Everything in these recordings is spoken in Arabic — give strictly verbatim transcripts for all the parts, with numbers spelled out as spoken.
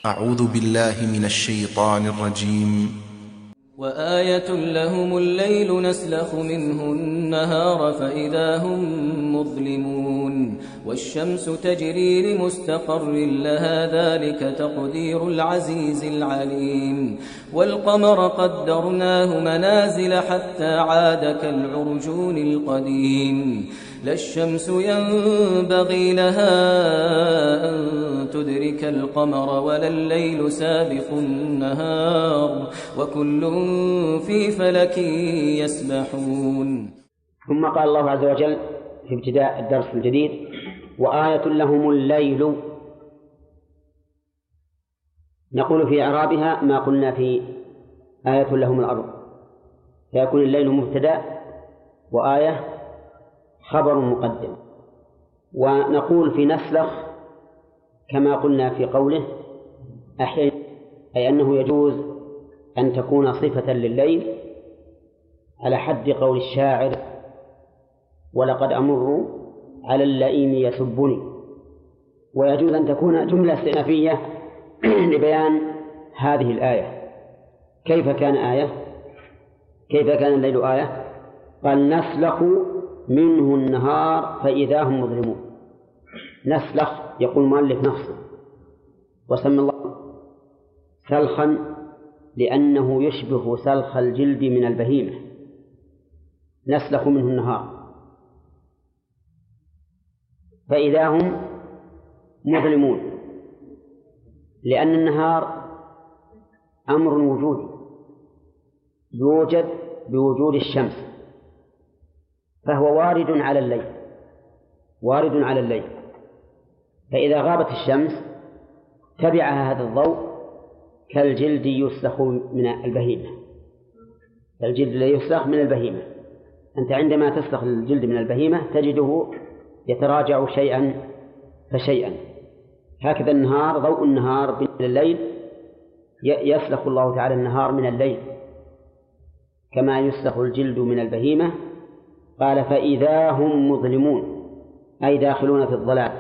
أعوذ بالله من الشيطان الرجيم. وآية لهم الليل نسلخ منه النهار فإذا هم مظلمون والشمس تجري لمستقر لها ذلك تقدير العزيز العليم والقمر قدرناه منازل حتى عاد كالعرجون القديم لا الشمس ينبغي لها أن تدرك القمر ولا الليل سابق النهار وكل في فلك يسبحون. ثم قال الله عز وجل في ابتداء الدرس الجديد: وآية لهم الليل. نقول في إعرابها ما قلنا في آية لهم الأرض، فيكون الليل مبتدأ وآية خبر مقدم. ونقول في نسلخ كما قلنا في قوله أحيانا، أي أنه يجوز أن تكون صفة لليل على حد قول الشاعر: ولقد أمر على اللئيم يسبني. ويجوز أن تكون جملة استئنافية لبيان هذه الآية. كيف كان آية؟ كيف كان الليل آية؟ قال: نسلخ منه النهار فإذا هم مظلمون. نسلخ يقول مؤلف نفسه، وسمى الله سلخا لأنه يشبه سلخ الجلد من البهيمة. نسلخ منه النهار فإذا هم مظلمون، لأن النهار أمر وجودي يوجد بوجود الشمس، فهو وارد على الليل وارد على الليل فإذا غابت الشمس تبعها هذا الضوء كالجلد يسلخ من البهيمة. الجلد لا يسلخ من البهيمة. أنت عندما تسلخ الجلد من البهيمة تجده يتراجع شيئا فشيئا. هكذا النهار، ضوء النهار من الليل يسلخ الله تعالى النهار من الليل كما يسلخ الجلد من البهيمة. قال: فإذا هم مظلمون، أي داخلون في الظلام.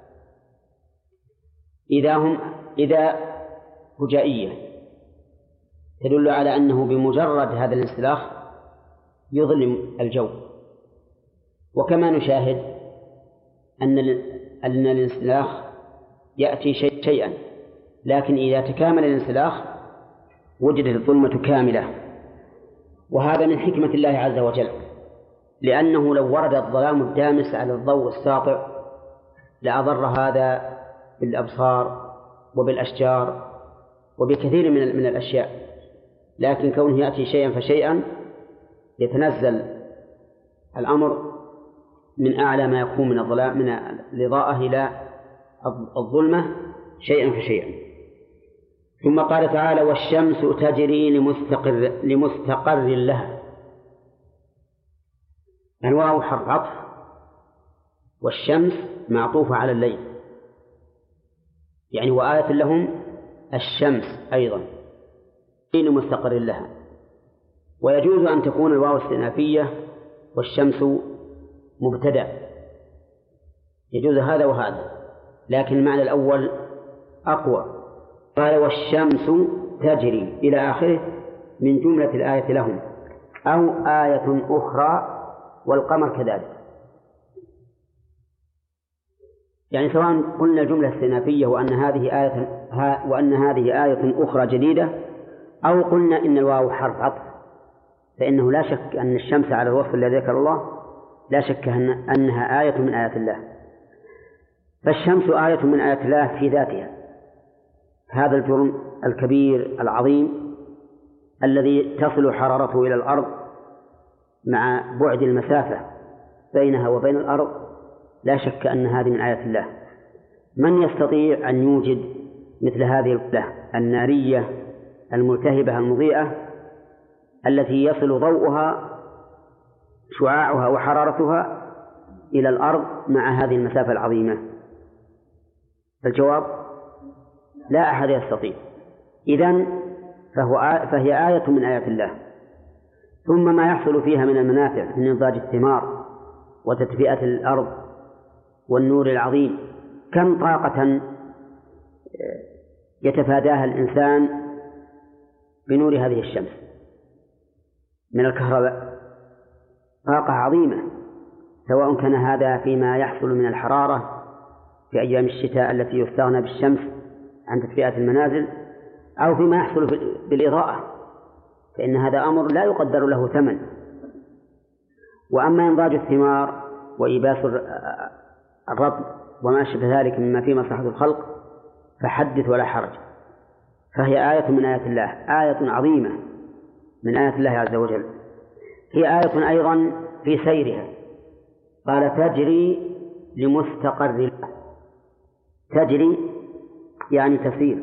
إذا هم إذا فجائية تدل على أنه بمجرد هذا الانسلاخ يظلم الجو. وكما نشاهد أن أن الانسلاخ يأتي شيء شيئا، لكن إذا تكامل الانسلاخ وجدت الظلمة كاملة. وهذا من حكمة الله عز وجل، لأنه لو ورد الظلام الدامس على الضوء الساطع لأضر هذا بالأبصار وبالأشجار وبكثير من من الأشياء، لكن كونه يأتي شيئا فشيئا يتنزل الأمر من أعلى ما يكون من الظلام من الإضاءة إلى الظلمة شيئا فشيئا. ثم قال تعالى: والشمس تجري لمستقر لمستقر لها. الواو حرف عطف، والشمس معطوفة على الليل، يعني وآية لهم الشمس أيضا لمستقر لها. ويجوز أن تكون الواو استئنافية والشمس مبتدأ، يجوز هذا وهذا، لكن المعنى الأول أقوى. قال: والشمس تجري إلى آخره من جملة الآية لهم، أو آية أخرى، والقمر كذلك. يعني سواء قلنا الجملة استئنافية وأن هذه آية وأن هذه آية أخرى جديدة، أو قلنا إن الواو حرف عطف، فإنه لا شك أن الشمس على الوصف الذي ذكر الله لا شك أنها آية من آيات الله. فالشمس آية من آيات الله في ذاتها، هذا الجرم الكبير العظيم الذي تصل حرارته إلى الأرض مع بعد المسافة بينها وبين الأرض، لا شك أن هذه من آيات الله. من يستطيع أن يوجد مثل هذه الوحدة النارية الملتهبة المضيئة التي يصل ضوءها شعاعها وحرارتها إلى الأرض مع هذه المسافة العظيمة؟ الجواب: لا أحد يستطيع. إذن فهو فهي آية من آيات الله. ثم ما يحصل فيها من المنافع من إنضاج الثمار وتدفئة الأرض والنور العظيم، كم طاقة يتفاداها الإنسان بنور هذه الشمس من الكهرباء طاقة عظيمة، سواء كان هذا فيما يحصل من الحرارة في أيام الشتاء التي يستغنى بالشمس عن تدفئة المنازل، أو فيما يحصل بالإضاءة، فإن هذا أمر لا يقدر له ثمن. وأما إنضاج الثمار وإيباس الرطب وما شبه ذلك مما فيه مصلحة الخلق فحدث ولا حرج، فهي آية من آيات الله، آية عظيمة من آيات الله عز وجل. هي آية أيضا في سيرها، قال تجري لمستقر لها. تجري يعني تسير،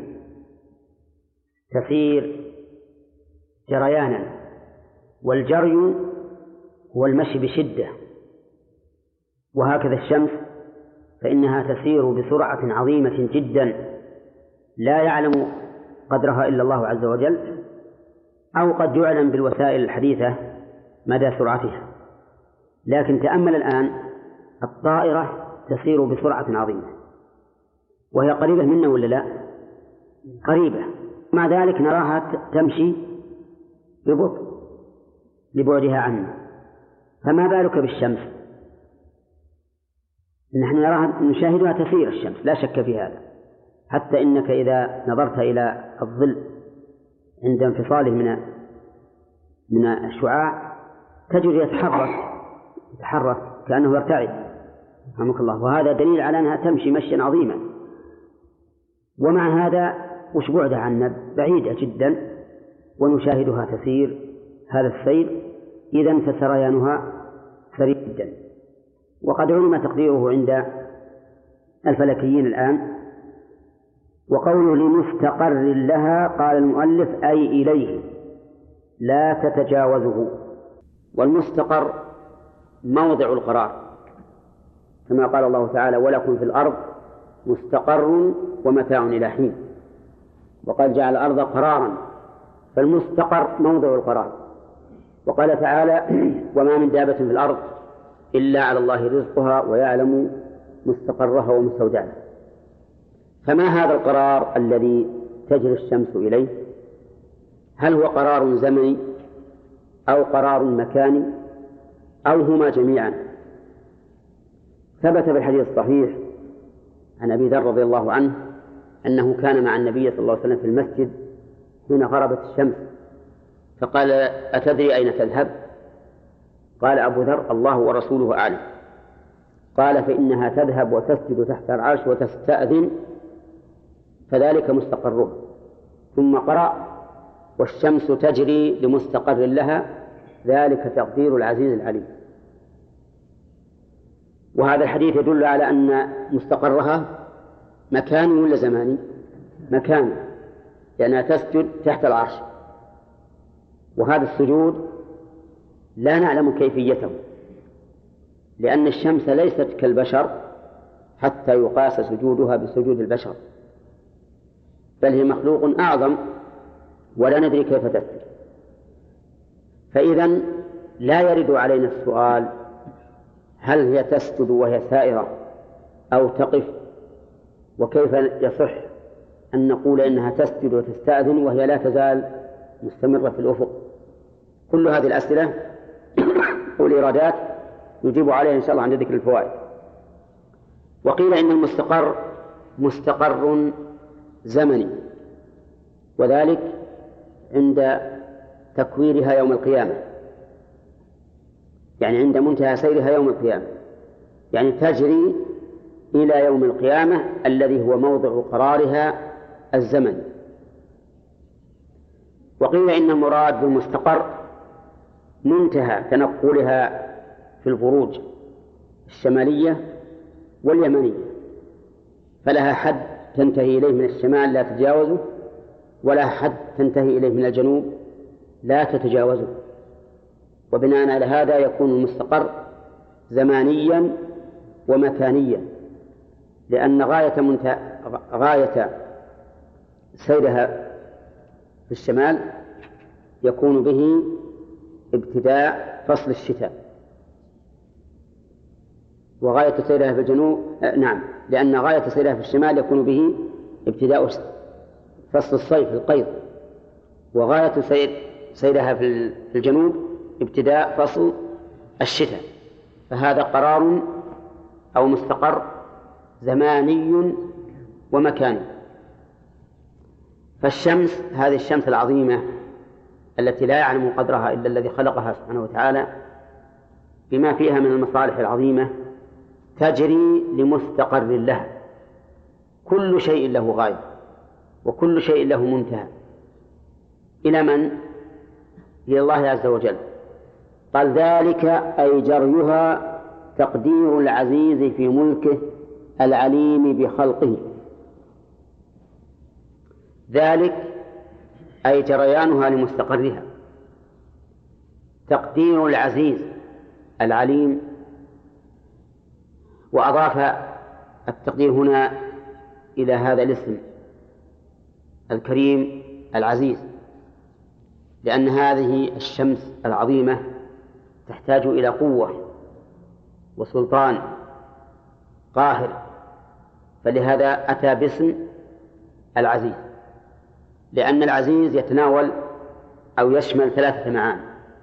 تسير جريانا، والجري هو المشي بشدة. وهكذا الشمس فإنها تسير بسرعة عظيمة جدا لا يعلم قدرها إلا الله عز وجل، أو قد يعلم بالوسائل الحديثة مدى سرعتها. لكن تأمل الآن، الطائرة تسير بسرعة عظيمة وهي قريبة منا ولا لا؟ قريبة، مع ذلك نراها تمشي ببطء لبعدها عنا، فما بالك بالشمس؟ نحن نراها نشاهدها تسير الشمس لا شك في هذا، حتى إنك إذا نظرت إلى الظل عند انفصاله من من الشعاع تجد يتحرك يتحرك كأنه يرتعد، رحمك الله، وهذا دليل على أنها تمشي مشيا عظيما. ومع هذا وش بعدها عنا؟ بعيدة جدا، ونشاهدها تسير هذا السير، إذن فسريانها سريع جدا. وقد علم تقديره عند الفلكيين الآن. وقوله لمستقر لها قال المؤلف أي إليه لا تتجاوزه. والمستقر موضع القرار، كما قال الله تعالى ولكم في الأرض مستقر ومتاع إلى حين، وقد جعل الأرض قرارا، فالمستقر موضع القرار. وقال تعالى وما من دابة في الأرض إلا على الله رزقها ويعلم مستقرها ومستودعها. فما هذا القرار الذي تجري الشمس إليه؟ هل هو قرار زمني أو قرار مكاني أو هما جميعا؟ ثبت في الحديث الصحيح عن أبي ذر رضي الله عنه أنه كان مع النبي صلى الله عليه وسلم في المسجد حين غربت الشمس، فقال أتدري أين تذهب؟ قال أبو ذر الله ورسوله أعلم. قال فإنها تذهب وتسجد تحت العرش وتستأذن فذلك مستقرها. ثم قرأ والشمس تجري لمستقر لها ذلك تقدير العزيز العليم. وهذا الحديث يدل على أن مستقرها مكاني ولا زماني؟ مكاني، لأنها تسجد تحت العرش، وهذا السجود لا نعلم كيفيته، لأن الشمس ليست كالبشر حتى يقاس سجودها بسجود البشر، بل هي مخلوق أعظم ولا ندري كيف تسجد. فإذن لا يرد علينا السؤال هل هي تسجد وهي سائرة أو تقف، وكيف يصح أن نقول إنها تسجد وتستأذن وهي لا تزال مستمرة في الأفق. كل هذه الأسئلة والإرادات يجيب عليها إن شاء الله عند ذكر الفوائد. وقيل إن المستقر مستقر زمني، وذلك عند تكويرها يوم القيامة، يعني عند منتهى سيرها يوم القيامة، يعني تجري إلى يوم القيامة الذي هو موضع قرارها الزمن. وقيل إن المراد بالمستقر منتهى تنقلها في البروج الشمالية واليمنية، فلها حد تنتهي إليه من الشمال لا تتجاوزه، ولا حد تنتهي إليه من الجنوب لا تتجاوزه. وبناء على هذا يكون المستقر زمانيا ومكانيا، لأن غاية, منت... غاية سيرها في الشمال يكون به ابتداء فصل الشتاء، وغاية سيرها في الجنوب آه نعم لأن غاية سيرها في الشمال يكون به ابتداء فصل الصيف القيض، وغاية سير سيرها في الجنوب ابتداء فصل الشتاء، فهذا قرار أو مستقر زماني ومكاني. فالشمس هذه الشمس العظيمة التي لا يعلم قدرها إلا الذي خلقها سبحانه وتعالى بما فيها من المصالح العظيمة تجري لمستقر لها، كل شيء له غاية وكل شيء له منتهى. إلى من؟ إلى الله عز وجل. قال ذلك أي جريها تقدير العزيز في ملكه العليم بخلقه. ذلك أي جريانها لمستقرها، تقدير العزيز العليم، وأضاف التقدير هنا إلى هذا الاسم الكريم العزيز، لأن هذه الشمس العظيمة تحتاج إلى قوة وسلطان قاهر، فلهذا أتى باسم العزيز، لأن العزيز يتناول أو يشمل ثلاثة معاني.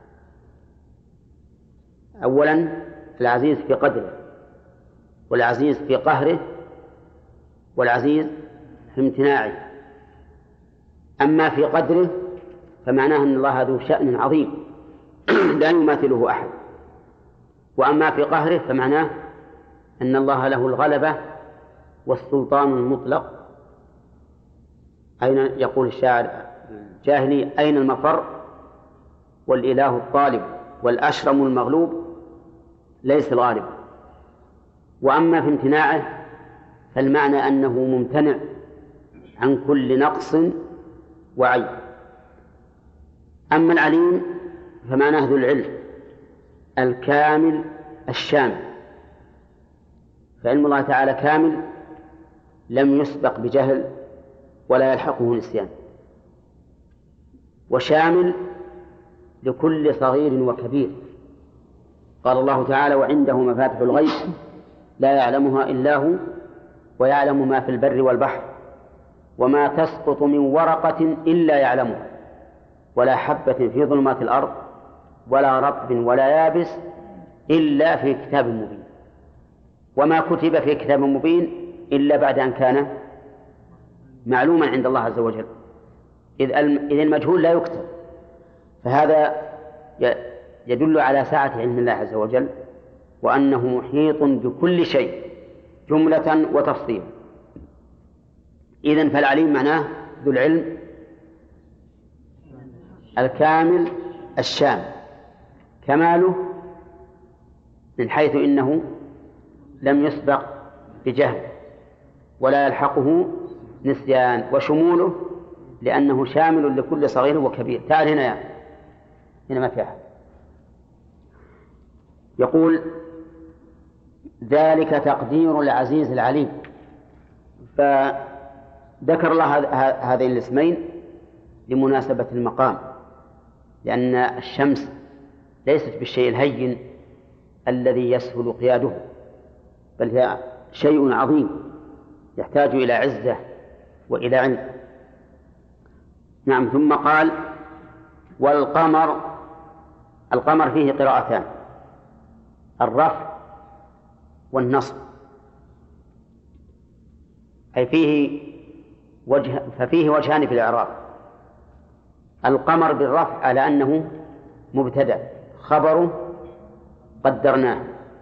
أولا العزيز في قدره، والعزيز في قهره، والعزيز في امتناعه. أما في قدره فمعناه أن الله ذو شأن عظيم لا يماثله أحد، وأما في قهره فمعناه أن الله له الغلبة والسلطان المطلق. أين يقول الشاعر الجاهلي أين المفر والإله الطالب والأشرم المغلوب ليس الغالب. وأما في امتناعه فالمعنى أنه ممتنع عن كل نقص وعيب. أما العليم فمعناه ذو العلم الكامل الشامل، فعلم الله تعالى كامل لم يسبق بجهل ولا يلحقه نسيان، وشامل لكل صغير وكبير. قال الله تعالى وعنده مفاتح الغيب لا يعلمها إلا هو ويعلم ما في البر والبحر وما تسقط من ورقة إلا يعلمها ولا حبة في ظلمات الأرض ولا رطب ولا يابس إلا في كتاب مبين. وما كتب في كتاب مبين إلا بعد أن كان معلوما عند الله عز وجل، إذ المجهول لا يكتب. فهذا يدل على سعة علم الله عز وجل، وأنه محيط بكل شيء جملة وتفصيلا. إذن فالعليم معناه ذو العلم الكامل الشامل، كماله من حيث إنه لم يسبق بجهل ولا يلحقه نسيان، وشموله لأنه شامل لكل صغير وكبير. تعال هنا يا هنا ما في أحد. يقول ذلك تقدير العزيز العليم، فذكر الله هذين الاسمين لمناسبة المقام، لأن الشمس ليست بالشيء الهين الذي يسهل قياده، بل هي شيء عظيم يحتاج إلى عزة وإلى علم. نعم. ثم قال والقمر، القمر فيه قراءتان، الرفع والنصب، أي فيه وجه، ففيه وجهان في الإعراب. القمر بالرفع على أنه مبتدأ خبره قدرناه،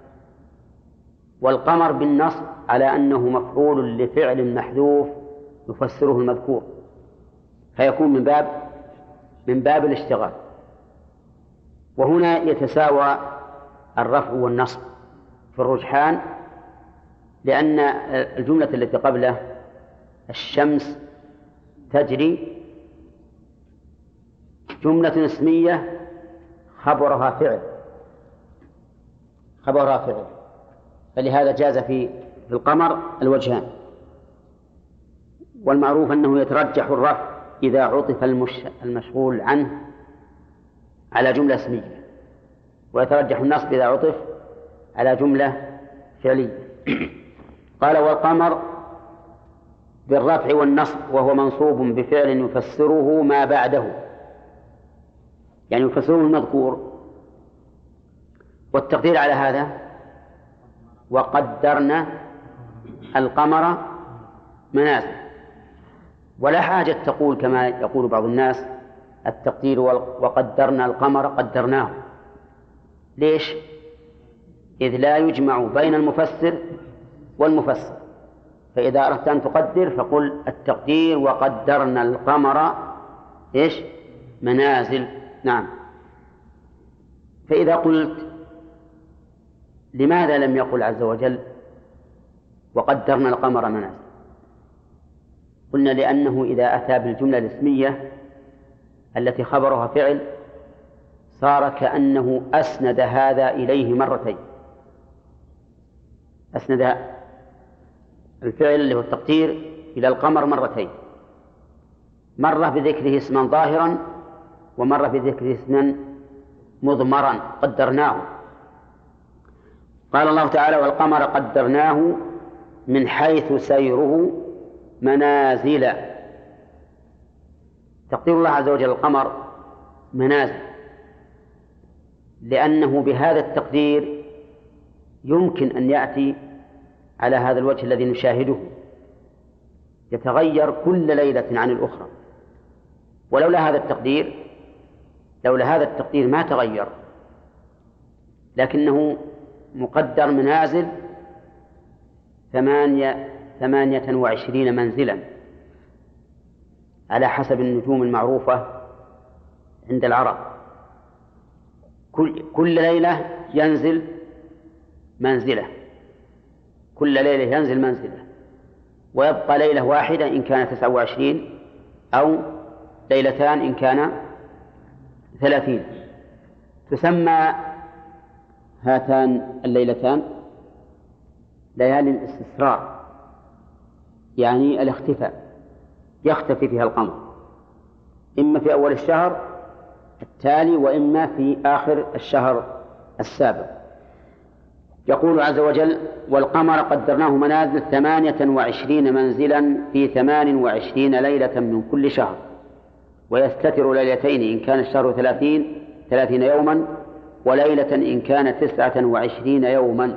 والقمر بالنصب على أنه مفعول لفعل محذوف يفسره المذكور، فيكون من باب من باب الاشتغال. وهنا يتساوى الرفع والنصب في الرجحان، لأن الجملة التي قبله الشمس تجري جملة اسمية خبرها فعل خبرها فعل فلهذا جاز في في القمر الوجهان. والمعروف أنه يترجح الرفع إذا عطف المشغول عنه على جملة اسمية، ويترجح النصب إذا عطف على جملة فعلية. قال والقمر بالرفع والنصب، وهو منصوب بفعل يفسره ما بعده، يعني يفسره المذكور. والتقدير على هذا وقدرنا القمر منازل، ولا حاجة تقول كما يقول بعض الناس التقدير وقدرنا القمر قدرناه. ليش؟ إذ لا يجمع بين المفسر والمفسر، فإذا أردت أن تقدر فقل التقدير وقدرنا القمر إيش؟ منازل. نعم. فإذا قلت لماذا لم يقل عز وجل وقدرنا القمر منازل؟ قلنا لأنه إذا أتى بالجملة الاسمية التي خبرها فعل صار كأنه أسند هذا إليه مرتين، أسند الفعل اللي هو التقدير إلى القمر مرتين، مرة بذكره اسما ظاهرا ومرة بذكره اسما مضمرا قدرناه. قال الله تعالى والقمر قدرناه من حيث سيره منازل. تقدير الله عز وجل القمر منازل لأنه بهذا التقدير يمكن أن يأتي على هذا الوجه الذي نشاهده، يتغير كل ليلة عن الأخرى. ولولا هذا التقدير لولا هذا التقدير ما تغير، لكنه مقدر منازل ثمانية ثمانية وعشرين منزلا على حسب النجوم المعروفة عند العرب. كل, كل ليلة ينزل منزلة، كل ليلة ينزل منزلة، ويبقى ليلة واحدة إن كانت تسعة وعشرين أو ليلتان إن كان ثلاثين. تسمى هاتان الليلتان ليالي الاستسرار، يعني الاختفاء، يختفي فيها القمر إما في أول الشهر التالي وإما في آخر الشهر السابق. يقول عز وجل والقمر قدرناه منازل ثمانية وعشرين منزلا في ثمان وعشرين ليلة من كل شهر، ويستتر ليلتين إن كان الشهر ثلاثين ثلاثين يوما وليلة إن كان تسعة وعشرين يوما.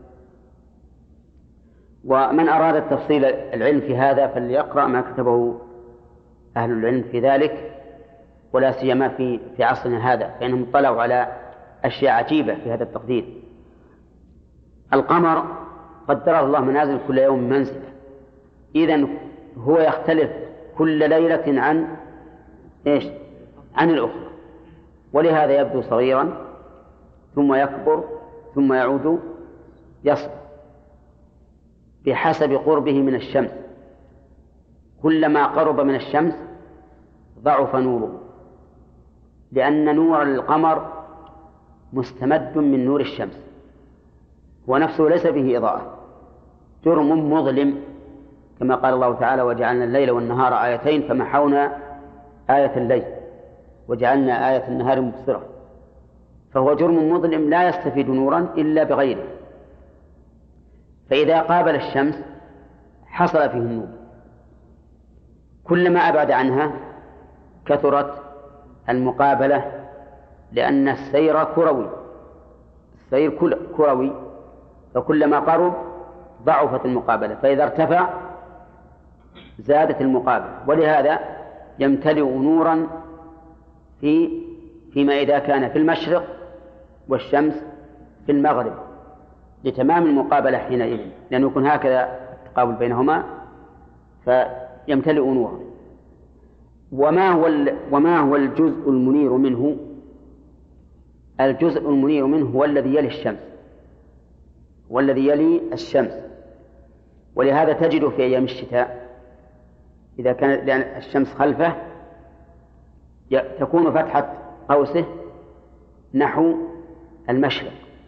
ومن أراد التفصيل العلم في هذا فليقرأ ما كتبه أهل العلم في ذلك، ولا سيما في في عصرنا هذا، فإنهم اطلعوا على أشياء عجيبة في هذا التقدير. القمر قدره الله منازل كل يوم منزلة، إذن هو يختلف كل ليلة عن إيش؟ عن الأخرى، ولهذا يبدو صغيرا ثم يكبر ثم يعود يصغر بحسب قربه من الشمس. كلما قرب من الشمس ضعف نوره، لأن نور القمر مستمد من نور الشمس، ونفسه ليس به إضاءة، جرم مظلم، كما قال الله تعالى وجعلنا الليل والنهار آيتين فمحونا آية الليل وجعلنا آية النهار مبصرة. فهو جرم مظلم لا يستفيد نورا إلا بغيره، فإذا قابل الشمس حصل فيه النور. كلما أبعد عنها كثرت المقابلة، لأن السير كروي، السير كروي، فكلما قرب ضعفت المقابلة، فإذا ارتفع زادت المقابلة. ولهذا يمتلئ نورا في فيما إذا كان في المشرق والشمس في المغرب لتمام المقابلة حينئذ، لأنه يكون هكذا التقابل بينهما فيمتلئ نورا. وما هو وما هو الجزء المنير منه؟ الجزء المنير منه هو الذي يلي الشمس، والذي يلي الشمس. ولهذا تجد في أيام الشتاء إذا كان لأن الشمس خلفه تكون فتحة قوسه نحو المشرق.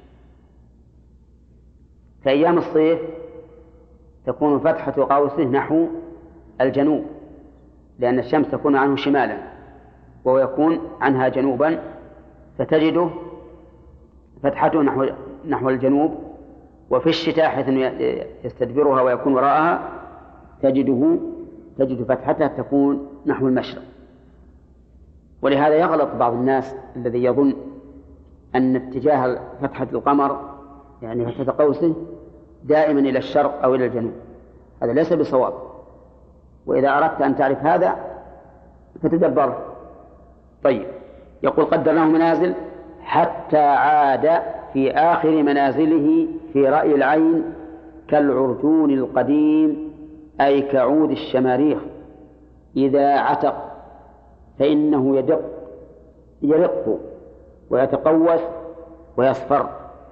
في أيام الصيف تكون فتحة قوسه نحو الجنوب، لأن الشمس تكون عنه شمالا وهو يكون عنها جنوبا، فتجده فتحته نحو نحو الجنوب. وفي الشتاء حيث يستدبرها ويكون وراءها تجده تجد فتحتها تكون نحو المشرق. ولهذا يغلط بعض الناس الذي يظن أن اتجاه فتحة القمر يعني فتحة قوسه دائما إلى الشرق أو إلى الجنوب، هذا ليس بصواب. وإذا أردت أن تعرف هذا فتدبره. طيب، يقول قدرناه منازل حتى عاد في آخر منازله في رأي العين كالعرجون القديم، أي كعود الشماريخ إذا عتق فإنه يدق يرق ويتقوس ويصفر.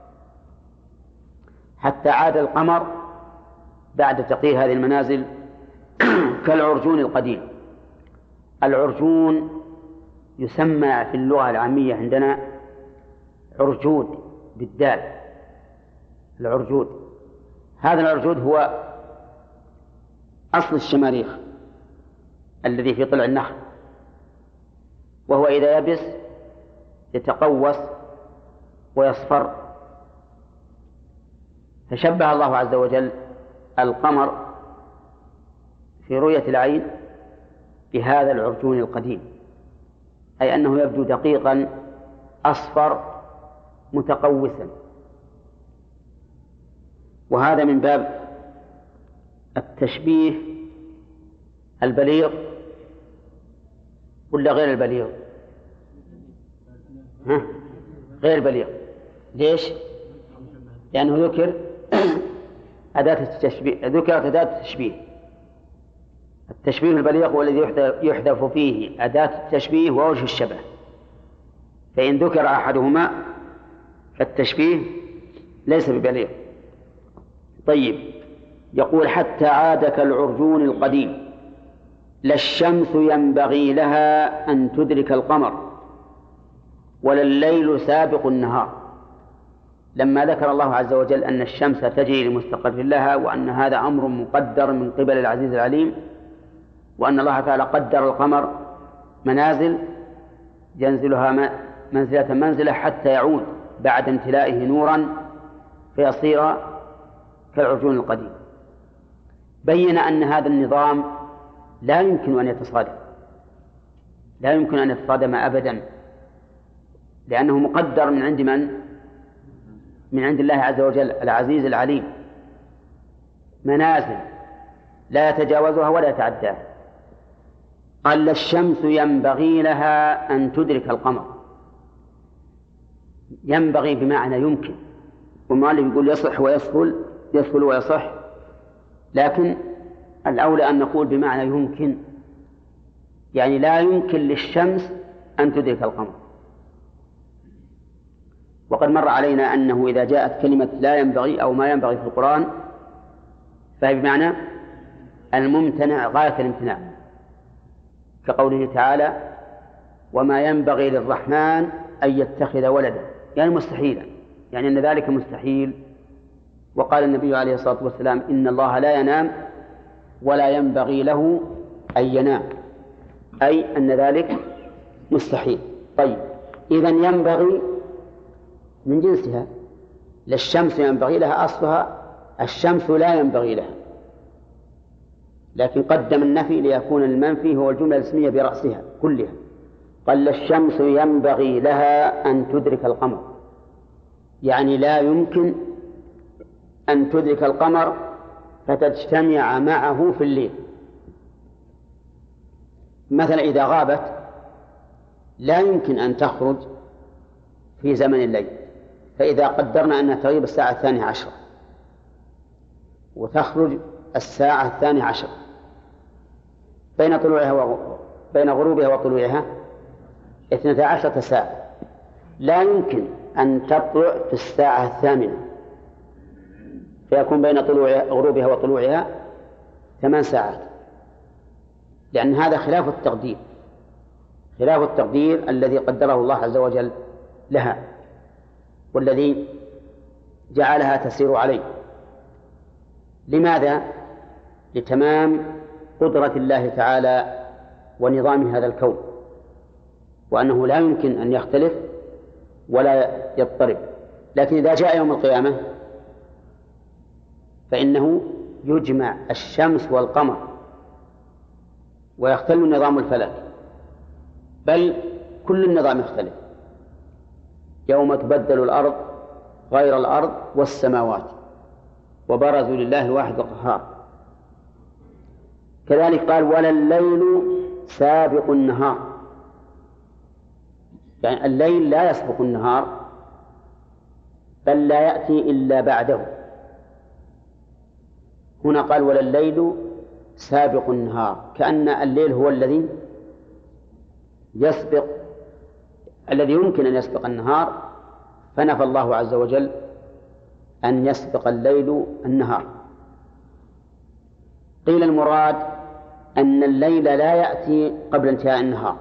حتى عاد القمر بعد تقييد هذه المنازل كالعرجون القديم. العرجون يسمى في اللغة العامية عندنا عرجود بالدال، العرجود. هذا العرجود هو أصل الشماريخ الذي في طلع النخل، وهو إذا يبس يتقوس ويصفر. فشبه الله عز وجل القمر في رؤية العين بهذا العرجون القديم، أي أنه يبدو دقيقا أصفر متقوسا. وهذا من باب التشبيه البليغ ولا غير البليغ؟ ها؟ غير بليغ. ليش؟ لأنه ذكر أداة التشبيه، ذكرت أداة التشبيه. التشبيه البليغ هو الذي يحذف فيه أداة التشبيه ووجه الشبه، فإن ذكر أحدهما فالتشبيه ليس ببليغ. طيب، يقول حتى عاد كالعرجون القديم، لا الشمس ينبغي لها أن تدرك القمر ولا الليل سابق النهار. لما ذكر الله عز وجل أن الشمس تجري لمستقر لها وأن هذا أمر مقدر من قبل العزيز العليم، وأن الله تعالى قدر القمر منازل ينزلها منزلة منزلة حتى يعود بعد امتلائه نورا فيصير كالعرجون القديم، بين أن هذا النظام لا يمكن أن يتصادم، لا يمكن أن يتصادم أبدا، لأنه مقدر من عند من؟ من عند الله عز وجل العزيز العليم، منازل لا يتجاوزها ولا يتعداها. قال الشمس ينبغي لها أن تدرك القمر، ينبغي بمعنى يمكن، والمؤلف يقول يصح ويسهل، يسهل ويصح، لكن الأولى أن نقول بمعنى يمكن، يعني لا يمكن للشمس أن تدرك القمر. وقد مر علينا أنه إذا جاءت كلمة لا ينبغي أو ما ينبغي في القرآن فهي بمعنى الممتنع غاية الامتناع، كقوله تعالى وما ينبغي للرحمن أن يتخذ ولدا، يعني مستحيلا، يعني أن ذلك مستحيل. وقال النبي عليه الصلاة والسلام إن الله لا ينام ولا ينبغي له أن ينام، أي أن ذلك مستحيل. طيب، إذن ينبغي من جنسها، للشمس ينبغي لها، أصلها الشمس لا ينبغي لها، لكن قدم النفي ليكون المنفي هو الجملة الاسمية برأسها كلها. قال الشمس ينبغي لها أن تدرك القمر، يعني لا يمكن أن تدرك القمر فتجتمع معه في الليل. مثلا إذا غابت لا يمكن أن تخرج في زمن الليل، فإذا قدرنا أنها تغيب الساعة الثانية عشرة وتخرج الساعة الثانية عشر، بين طلوعها و... بين غروبها وطلوعها اثنتا عشرة ساعة، لا يمكن أن تطلع في الساعة الثامنة، فيكون بين طلوع غروبها وطلوعها ثمان ساعات، لأن هذا خلاف التقدير، خلاف التقدير الذي قدره الله عز وجل لها والذي جعلها تسير عليه. لماذا؟ لتمام قدرة الله تعالى ونظام هذا الكون، وأنه لا يمكن أن يختلف ولا يضطرب. لكن إذا جاء يوم القيامة فإنه يجمع الشمس والقمر ويختل نظام الفلك، بل كل النظام يختلف يوم تبدل الأرض غير الأرض والسماوات وبرزوا لله الواحد القهار. كذلك قال ولا الليل سابق النهار، يعني الليل لا يسبق النهار بل لا يأتي إلا بعده. هنا قال ولا الليل سابق النهار، كأن الليل هو الذي يسبق الذي يمكن أن يسبق النهار، فنفى الله عز وجل أن يسبق الليل النهار. قيل المراد أن الليل لا يأتي قبل انتهاء النهار،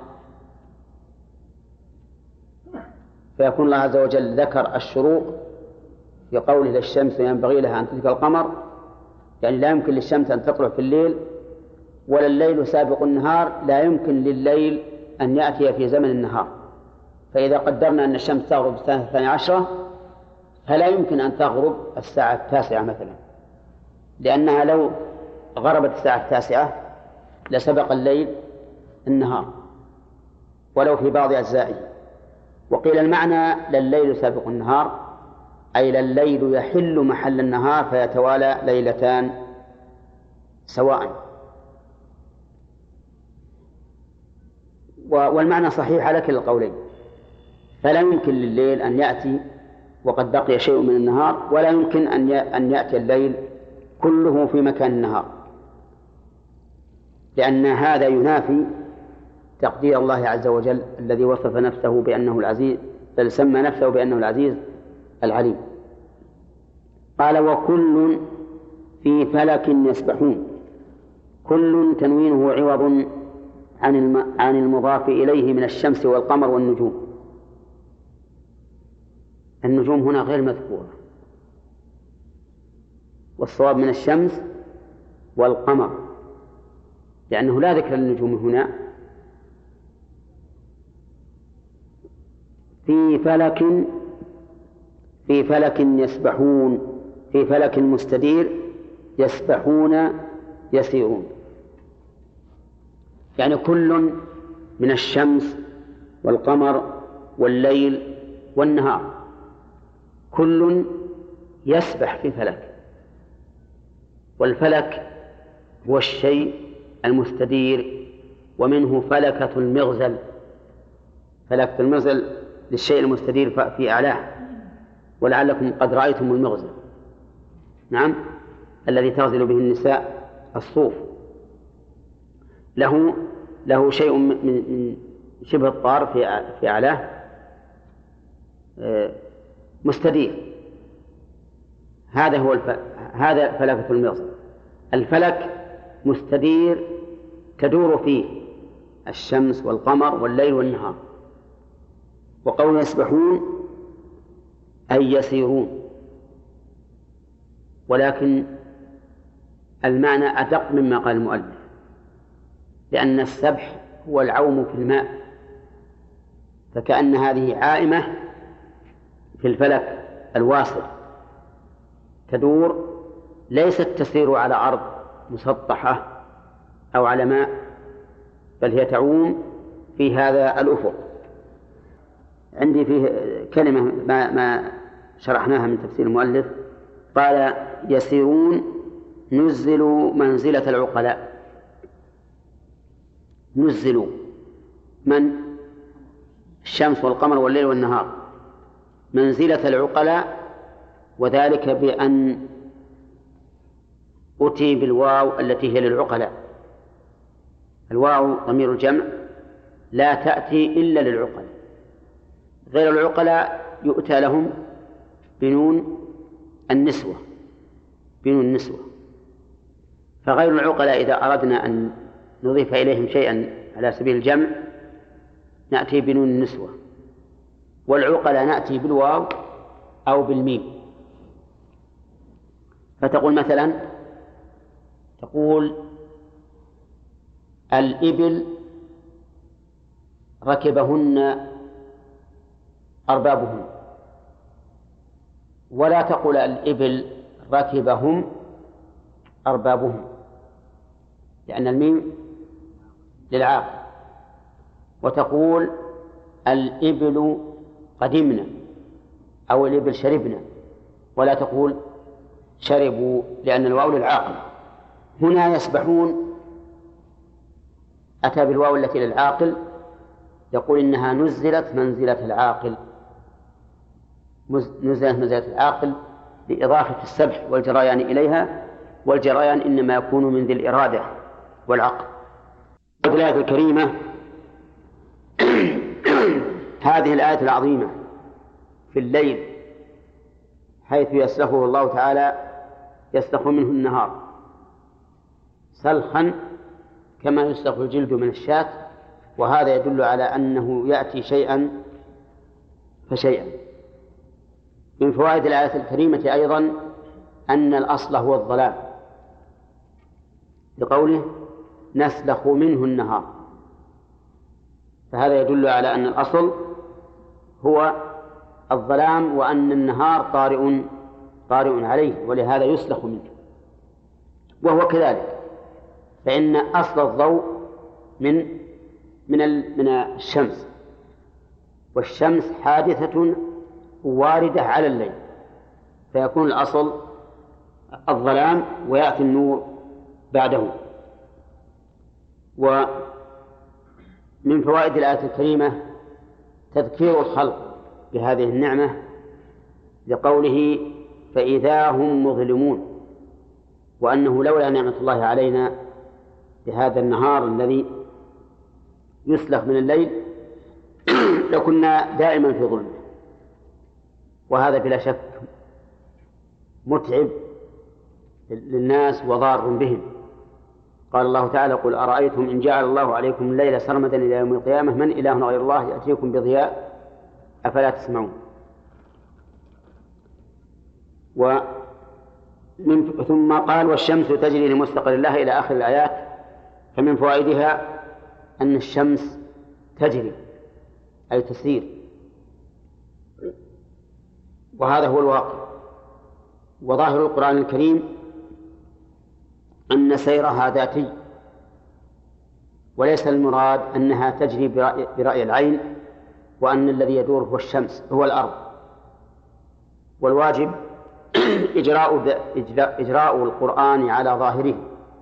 فيكون الله عز وجل ذكر الشروق في قوله للشمس ينبغي لها أن تدرك القمر، يعني لا يمكن للشمس أن تطلع في الليل، ولا الليل سابق النهار لا يمكن لليل أن يأتي في زمن النهار. فإذا قدرنا أن الشمس تغرب الساعة الثانية عشرة فلا يمكن أن تغرب الساعة التاسعة مثلا، لأنها لو غربت الساعة التاسعة لسبق الليل النهار ولو في بعض أجزائه. وقيل المعنى لليل سابق النهار أي لليل يحل محل النهار فيتوالى ليلتان سواء. والمعنى صحيح على كلا القولين، فلا يمكن لليل أن يأتي وقد بقي شيء من النهار، ولا يمكن أن يأتي الليل كله في مكان النهار، لأن هذا ينافي تقدير الله عز وجل الذي وصف نفسه بأنه العزيز، بل سمى نفسه بأنه العزيز العليم. قال وكل في فلك يسبحون. كل تنوينه عوض عن عن المضاف إليه من الشمس والقمر والنجوم. النجوم هنا غير مذكورة، والصواب من الشمس والقمر، لأنه لا ذكر للنجوم هنا. في فلك في فلك يسبحون، في فلك مستدير يسبحون يسيرون، يعني كل من الشمس والقمر والليل والنهار كل يسبح في فلك. والفلك هو الشيء المستدير، ومنه فلكة المغزل. فلكة المغزل للشيء المستدير في أعلاه، ولعلكم قد رأيتم المغزل، نعم، الذي تغزل به النساء الصوف، له له شيء من شبه الطار في في أعلاه مستدير. هذا هو الف... هذا فلكة المغزل. الفلك مستدير تدور فيه الشمس والقمر والليل والنهار. وقول يسبحون أي يسيرون، ولكن المعنى أدق مما قال المؤلف، لأن السبح هو العوم في الماء، فكأن هذه عائمة في الفلك الواسع تدور، ليست تسير على أرض مسطحة أو على ماء، بل هي تعوم في هذا الأفق. عندي فيه كلمة ما, ما شرحناها من تفسير المؤلف، قال يسيرون نزلوا منزلة العقلاء. نزلوا من؟ الشمس والقمر والليل والنهار منزلة العقلاء، وذلك بأن أتي بالواو التي هي للعقلاء. الواو ضمير الجمع لا تأتي إلا للعقلاء، غير العقلاء يؤتى لهم بنون النسوة، بنون النسوة. فغير العقلاء إذا أردنا أن نضيف إليهم شيئا على سبيل الجمع نأتي بنون النسوة، والعقلاء نأتي بالواو أو بالميم. فتقول مثلا، تقول الإبل ركبهن أربابهم، ولا تقول الإبل ركبهم أربابهم، لأن الميم للعاقل، وتقول الإبل قدمنا أو الإبل شربنا، ولا تقول شربوا، لأن الواو للعاقل. هنا يسبحون أتى بالواو التي للعاقل، يقول إنها نزلت منزلة العاقل، نزلت منزلة العاقل بإضافة السبح والجريان إليها، والجريان إنما يكون من ذي الإرادة والعقل. الآية الكريمة هذه الآية العظيمة في الليل حيث يسلخه الله تعالى، يسلخ منه النهار سلخا كما يسلخ الجلد من الشاة، وهذا يدل على أنه يأتي شيئا فشيئا. من فوائد الآية الكريمة أيضا أن الأصل هو الظلام، لقوله نسلخ منه النهار، فهذا يدل على أن الأصل هو الظلام، وأن النهار طارئ طارئ عليه، ولهذا يسلخ منه. وهو كذلك، فإن أصل الضوء من من من الشمس، والشمس حادثة واردة على الليل، فيكون الأصل الظلام ويأتي النور بعده. ومن فوائد الآية الكريمة تذكير الخلق بهذه النعمة، لقوله فإذا هم مظلمون، وأنه لولا نعمة الله علينا بهذا النهار الذي يسلخ من الليل لكنا دائما في ظلمه، وهذا بلا شك متعب للناس وضار بهم. قال الله تعالى قل أرأيتم إن جعل الله عليكم الليل سرمدا إلى يوم القيامة من إله غير الله يأتيكم بضياء أفلا تسمعون. ومن ثم قال والشمس تجري لمستقر لها إلى آخر الآيات. فمن فوائدها أن الشمس تجري أي تسير، وهذا هو الواقع. وظاهر القرآن الكريم أن سيرها ذاتي، وليس المراد أنها تجري برأي, برأي العين، وأن الذي يدور هو الشمس هو الأرض. والواجب إجراء, إجراء القرآن على ظاهره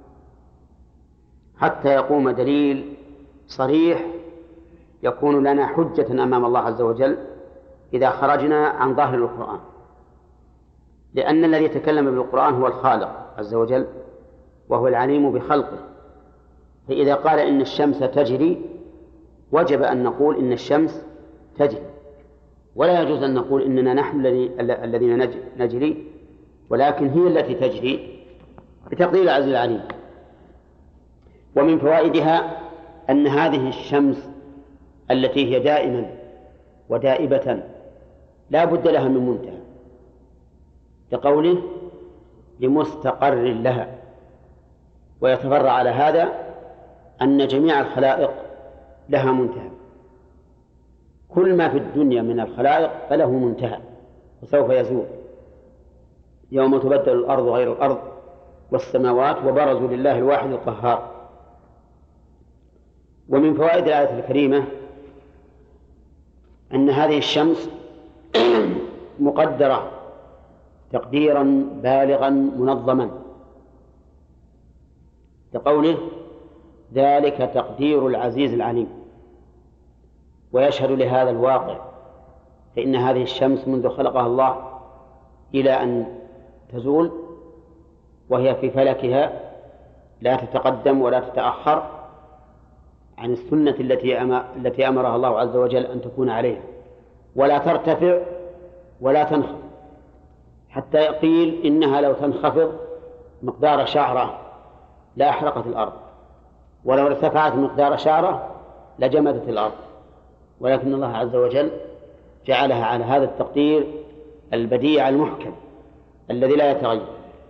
حتى يقوم دليل صريح يكون لنا حجة أمام الله عز وجل إذا خرجنا عن ظاهر القرآن، لأن الذي يتكلم بالقرآن هو الخالق عز وجل، وهو العليم بخلقه. فإذا قال إن الشمس تجري وجب أن نقول إن الشمس تجري، ولا يجوز أن نقول إننا نحن الذين نجري، ولكن هي التي تجري بتقدير العزيز العليم. ومن فوائدها أن هذه الشمس التي هي دائما ودائبة لا بد لها من منتهى، لقوله لمستقر لها. ويتفرع على هذا أن جميع الخلائق لها منتهى، كل ما في الدنيا من الخلائق فله منتهى وسوف يزول يوم تبدل الأرض غير الأرض والسماوات وبرزوا لله الواحد القهار. ومن فوائد الآية الكريمة أن هذه الشمس مقدرة تقديرا بالغا منظما، لقوله ذلك تقدير العزيز العليم. ويشهد لهذا الواقع، فإن هذه الشمس منذ خلقها الله إلى أن تزول وهي في فلكها لا تتقدم ولا تتأخر عن السنة التي التي أمرها الله عز وجل أن تكون عليها، ولا ترتفع ولا تنخفض، حتى يقيل إنها لو تنخفض مقدار شعرة لا أحرقت الأرض، ولو ارتفعت مقدار شعرة لجمدت الأرض، ولكن الله عز وجل جعلها على هذا التقدير البديع المحكم الذي لا يتغير.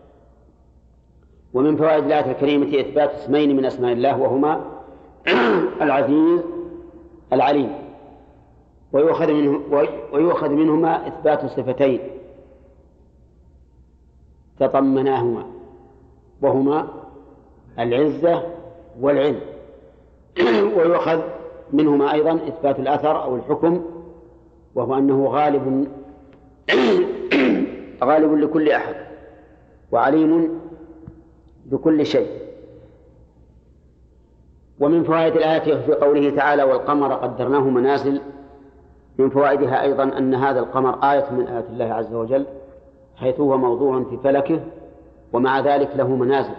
ومن فوائد الآية الكريمة إثبات اسمين من أسماء الله، وهما العزيز العليم، ويؤخذ منه ويؤخذ منهما إثبات صفتين تضمناهما، وهما العزة والعلم، ويؤخذ منهما أيضا إثبات الأثر أو الحكم، وهو أنه غالب غالب لكل أحد وعليم بكل شيء. ومن فوائد الآية في قوله تعالى والقمر قدرناه منازل، من فوائدها أيضا أن هذا القمر آية من آيات الله عز وجل، حيث هو موضوع في فلكه، ومع ذلك له منازل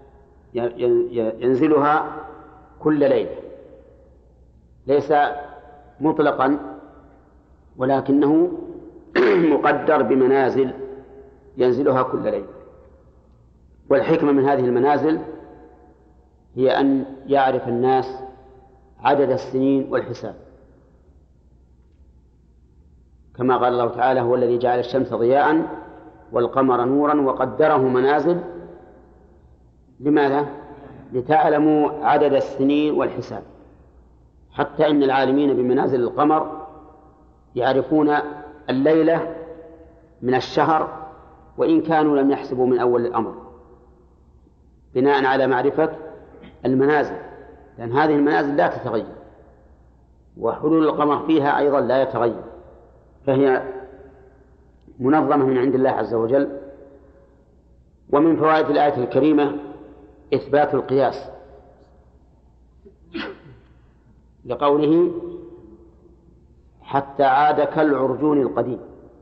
ينزلها كل ليلة، ليس مطلقا ولكنه مقدر بمنازل ينزلها كل ليلة. والحكمة من هذه المنازل هي أن يعرف الناس عدد السنين والحساب، كما قال الله تعالى هو الذي جعل الشمس ضياء والقمر نورا وقدره منازل. لماذا؟ لتعلموا عدد السنين والحساب، حتى إن العالمين بمنازل القمر يعرفون الليلة من الشهر وإن كانوا لم يحسبوا من أول الأمر، بناء على معرفة المنازل، لأن هذه المنازل لا تتغير، وحلول القمر فيها أيضا لا يتغير، فهي منظمة من عند الله عز وجل. ومن فوائد الآية الكريمة إثبات القياس، لقوله حتى عاد كالعرجون القديم.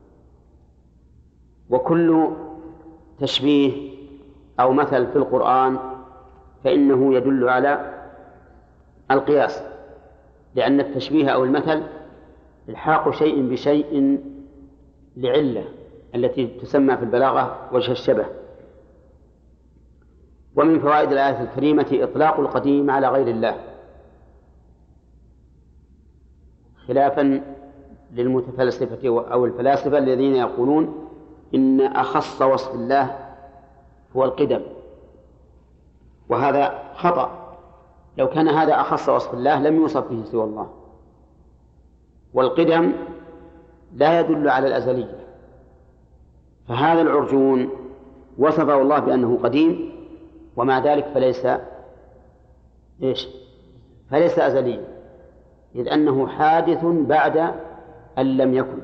وكل تشبيه أو مثل في القرآن فإنه يدل على القياس، لأن التشبيه أو المثل إلحاق شيء بشيء لعلة التي تسمى في البلاغة وجه الشبه. ومن فوائد الآية الكريمة إطلاق القديم على غير الله، خلافا للمتفلسفة أو الفلاسفة الذين يقولون إن أخص وصف الله هو القدم، وهذا خطأ. لو كان هذا أخص وصف الله لم يوصف به سوى الله، والقدم لا يدل على الأزلية، فهذا العرجون وصفه الله بأنه قديم، ومع ذلك فليس إيش؟ فليس أزليا، إذ أنه حادث بعد أن لم يكن.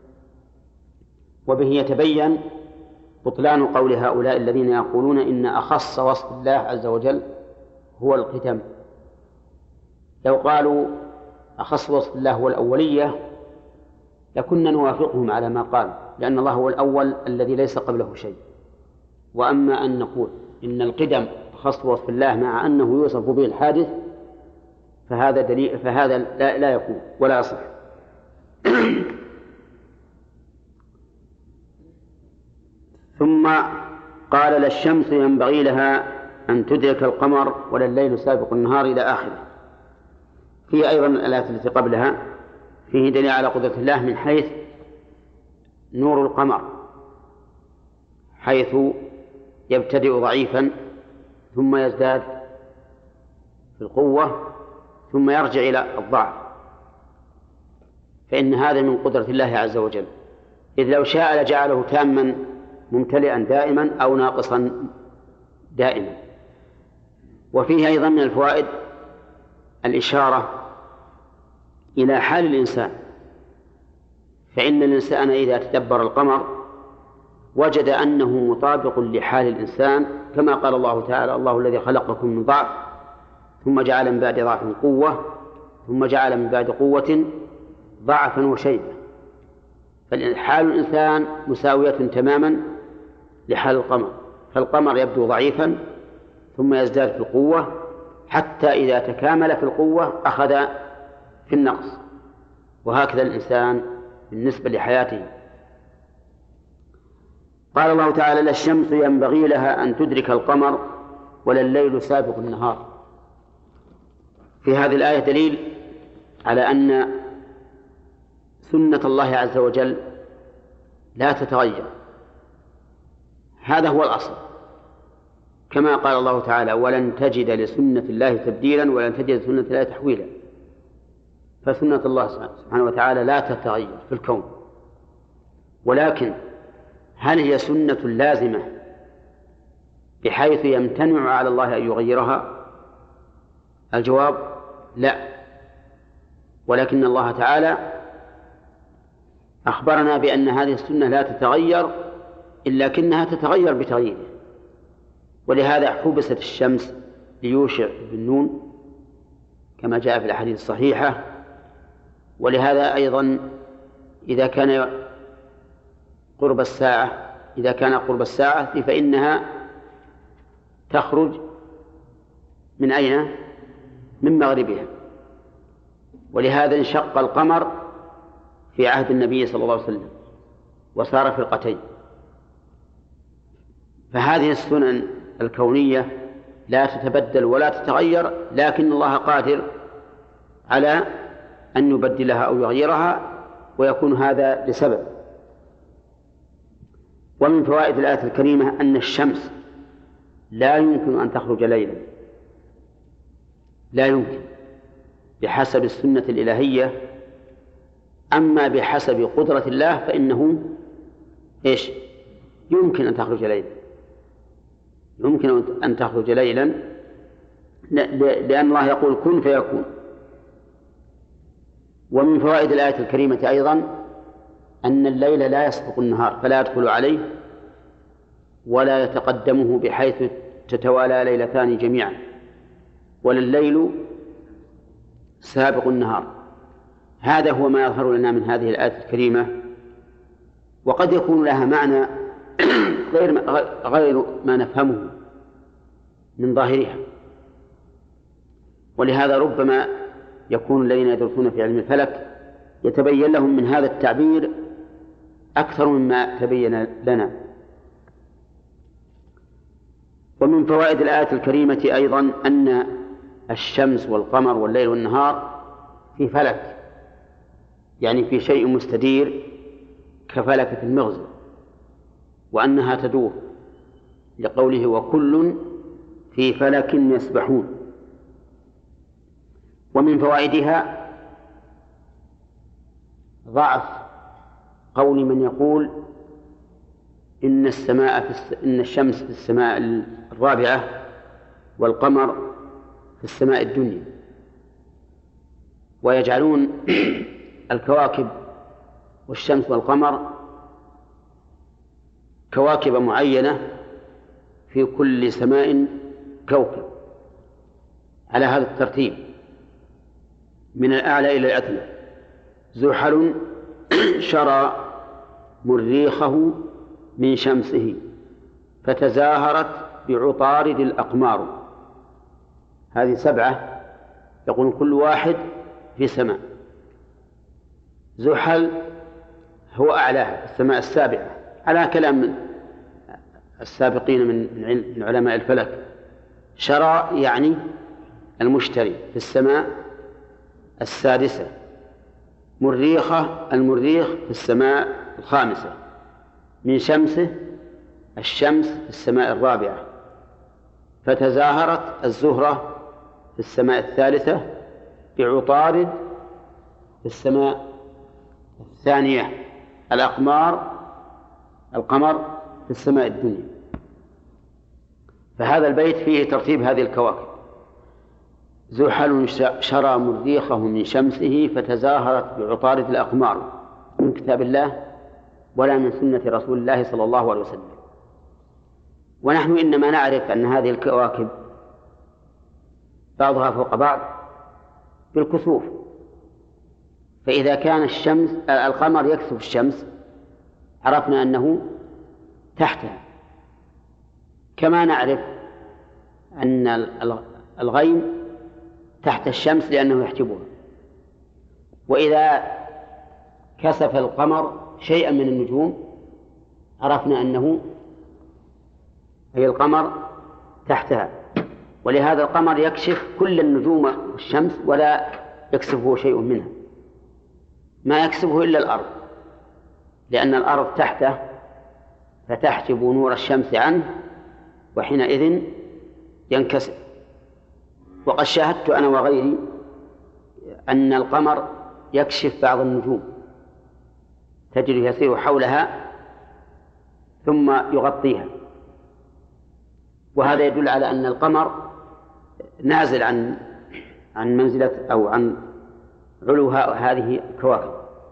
وبه يتبين بطلان قول هؤلاء الذين يقولون إن أخص وصف الله عز وجل هو القدم. لو قالوا أخص وصف الله هو الأولية لكنا نوافقهم على ما قال، لأن الله هو الأول الذي ليس قبله شيء. وأما أن نقول إن القدم أخص وصف الله مع أنه يوصف به الحادث فهذا دليل، فهذا لا, لا يكون ولا يصح. ثم قال لا الشمس ينبغي لها أن تدرك القمر ولا الليل سابق النهار إلى آخره. فيه أيضا الآيات التي قبلها فيه دليل على قدرة الله من حيث نور القمر، حيث يبتدئ ضعيفا ثم يزداد في القوة ثم يرجع إلى الضعف، فإن هذا من قدرة الله عز وجل، إذ لو شاء لجعله تاما ممتلئا دائما أو ناقصا دائما. وفيه أيضا من الفوائد الإشارة إلى حال الإنسان، فإن الإنسان إذا تدبر القمر وجد أنه مطابق لحال الإنسان، كما قال الله تعالى الله الذي خلقكم من ضعف ثم جعل من بعد ضعف قوة ثم جعل من بعد قوة ضعفا وشيبة. فحال الإنسان مساوية تماما لحال القمر، فالقمر يبدو ضعيفا ثم يزداد في القوة حتى إذا تكامل في القوة أخذ في النقص، وهكذا الإنسان بالنسبة لحياته. قال الله تعالى لا الشمس ينبغي لها أن تدرك القمر ولا الليل سابق النهار. في هذه الآية دليل على أن سنة الله عز وجل لا تتغير، هذا هو الأصل، كما قال الله تعالى ولن تجد لسنة الله تبديلا ولن تجد لسنة الله تحويلا. فسنة الله سبحانه وتعالى لا تتغير في الكون، ولكن هل هي سنة لازمة بحيث يمتنع على الله أن يغيرها؟ الجواب لا، ولكن الله تعالى أخبرنا بأن هذه السنة لا تتغير إلا كأنها تتغير بتغييره، ولهذا حبست الشمس ليوشع بن نون كما جاء في الأحاديث الصحيحة. ولهذا أيضا إذا كان قرب الساعة إذا كان قرب الساعة فإنها تخرج من أين؟ من مغربها. ولهذا انشق القمر في عهد النبي صلى الله عليه وسلم وصار فرقتين. فهذه السنن الكونية لا تتبدل ولا تتغير، لكن الله قادر على أن يبدلها أو يغيرها، ويكون هذا لسبب. ومن فوائد الآية الكريمة أن الشمس لا يمكن أن تخرج ليلا، لا يمكن بحسب السنة الإلهية. أما بحسب قدرة الله فإنه إيش؟ يمكن أن تخرج ليلا، يمكن أن تخرج ليلا لأن الله يقول كن فيكون. ومن فوائد الآية الكريمة أيضا أن الليل لا يسبق النهار فلا يدخل عليه ولا يتقدمه بحيث تتوالى ليلتان جميعا، ولا الليل سابق النهار. هذا هو ما يظهر لنا من هذه الآية الكريمة، وقد يكون لها معنى غير ما, غير ما نفهمه من ظاهرها. ولهذا ربما يكون الذين يدرسون في علم الفلك يتبين لهم من هذا التعبير أكثر مما تبين لنا. ومن فوائد الآية الكريمة أيضا أن الشمس والقمر والليل والنهار في فلك، يعني في شيء مستدير كفلكة المغزى، وأنها تدور لقوله وكل في فلك يسبحون. ومن فوائدها ضعف قول من يقول إن السماء في الس... إن الشمس في السماء الرابعة والقمر في السماء الدنيا، ويجعلون الكواكب والشمس والقمر كواكب معينة في كل سماء كوكب على هذا الترتيب من الأعلى إلى الأدنى. زحل شرى مريخه من شمسه فتزاهرت بعطارد الأقمار. هذه سبعة يقول كل واحد في سماء. زحل هو أعلاها في السماء السابعة على كلام من السابقين من علماء الفلك. شرى يعني المشتري في السماء السادسة. مريخة المريخ في السماء الخامسة. من شمسه الشمس في السماء الرابعة. فتزاهرت الزهرة في السماء الثالثة بعطارد في السماء الثانية. الأقمار القمر في السماء الدنيا. فهذا البيت فيه ترتيب هذه الكواكب. زحل شرى مريخه من شمسه فتزاهرت بعطارد الأقمار، من كتاب الله ولا من سنة رسول الله صلى الله عليه وسلم. ونحن إنما نعرف أن هذه الكواكب بعضها فوق بعض بالكسوف. فإذا كان الشمس القمر يكسف الشمس عرفنا أنه تحتها، كما نعرف أن الغيم تحت الشمس لأنه يحجبها. وإذا كسف القمر شيئا من النجوم عرفنا أنه أي القمر تحتها. ولهذا القمر يكشف كل النجوم والشمس ولا يكسفه شيء منها، ما يكسفه إلا الأرض، لأن الأرض تحته فتحجب نور الشمس عنه وحينئذ ينكسف. وقد شاهدت أنا وغيري أن القمر يكشف بعض النجوم تجري يسير حولها ثم يغطيها، وهذا يدل على أن القمر نازل عن عن منزلة أو عن علو هذه الكواكب.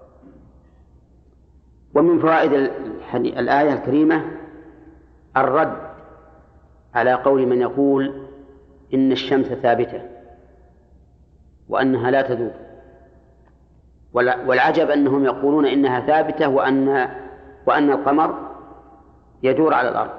ومن فوائد الآية الكريمة الرد على قول من يقول إن الشمس ثابتة وأنها لا تذوب، والعجب أنهم يقولون إنها ثابتة وأن وأن القمر يدور على الأرض،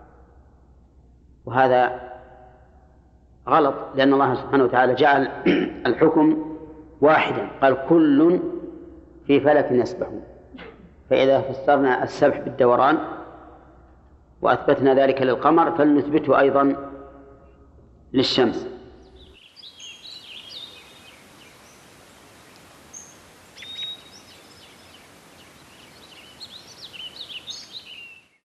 وهذا غلط، لأن الله سبحانه وتعالى جعل الحكم واحدا، قال كل في فلك يسبحون. فإذا فسرنا السبح بالدوران وأثبتنا ذلك للقمر فلنثبته أيضا للشمس.